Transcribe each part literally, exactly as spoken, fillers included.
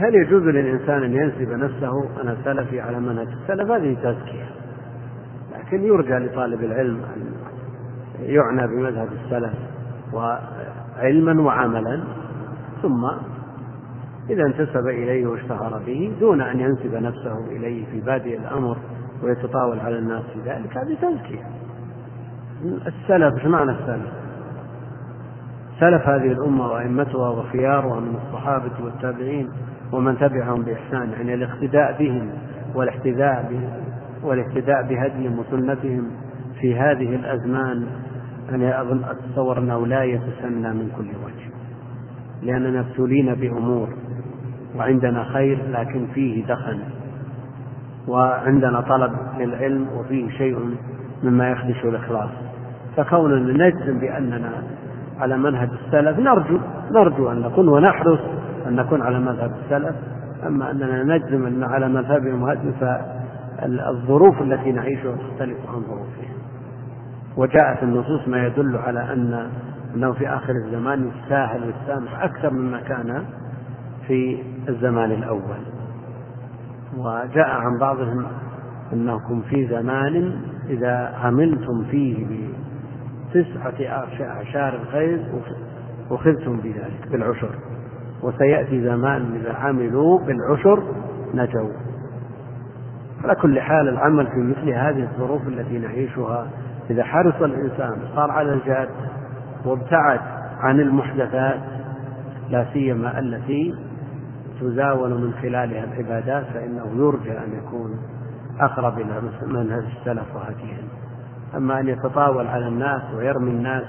هل يجوز للإنسان أن ينسب نفسه أنا سلفي على منهج السلف؟ هذه تزكية، لكن يرجى لطالب العلم أن يعنى بمذهب السلف وعلما وعملا، ثم إذا انتسب إليه واشتهر به دون أن ينسب نفسه إليه في بادئ الأمر ويتطاول على الناس في ذلك، هذه تزكية. السلف، ايش معنى السلف؟ سلف هذه الأمة وأئمتها وخيارها من الصحابة والتابعين ومن تبعهم بإحسان، يعني الاقتداء بهم والاحتذاء والاهتداء بهديهم وسنتهم في هذه الأزمان. أنا أظن أتصور أنه لا يتسنى من كل وجه، لأننا ابتلينا بأمور وعندنا خير لكن فيه دخن، وعندنا طلب للعلم وفيه شيء مما يخدش الإخلاص، فكوننا نجزم بأننا على منهج السلف نرجو نرجو أن نكون ونحرص أن نكون على مذهب السلف. أما أننا نجزم أن على مذهبهم هذه فالظروف التي نعيشها تختلف عن ظروفهم، وجاءت النصوص ما يدل على أن أنه في آخر الزمان يستاهل ويستامح أكثر مما كان في الزمان الأول. وجاء عن بعضهم أنكم في زمان إذا عملتم فيه بتسعة أعشار الخير أخذتم بذلك بالعشر، وسيأتي زمان إذا عملوا بالعشر نجوا. على كل حال العمل في مثل هذه الظروف التي نعيشها إذا حرص الإنسان صار على الجاد وابتعد عن المحدثات لا سيما التي تزاول من خلالها العبادات، فإنه يرجى أن يكون أقرب إلى منهج السلف وهديهم. أما أن يتطاول على الناس ويرمي الناس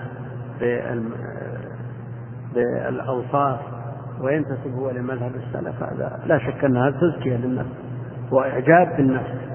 بالأوصاف وينتسب هو لمذهب السلف، هذا لا شك أنها تزكية للنفس وإعجاب بالنفس.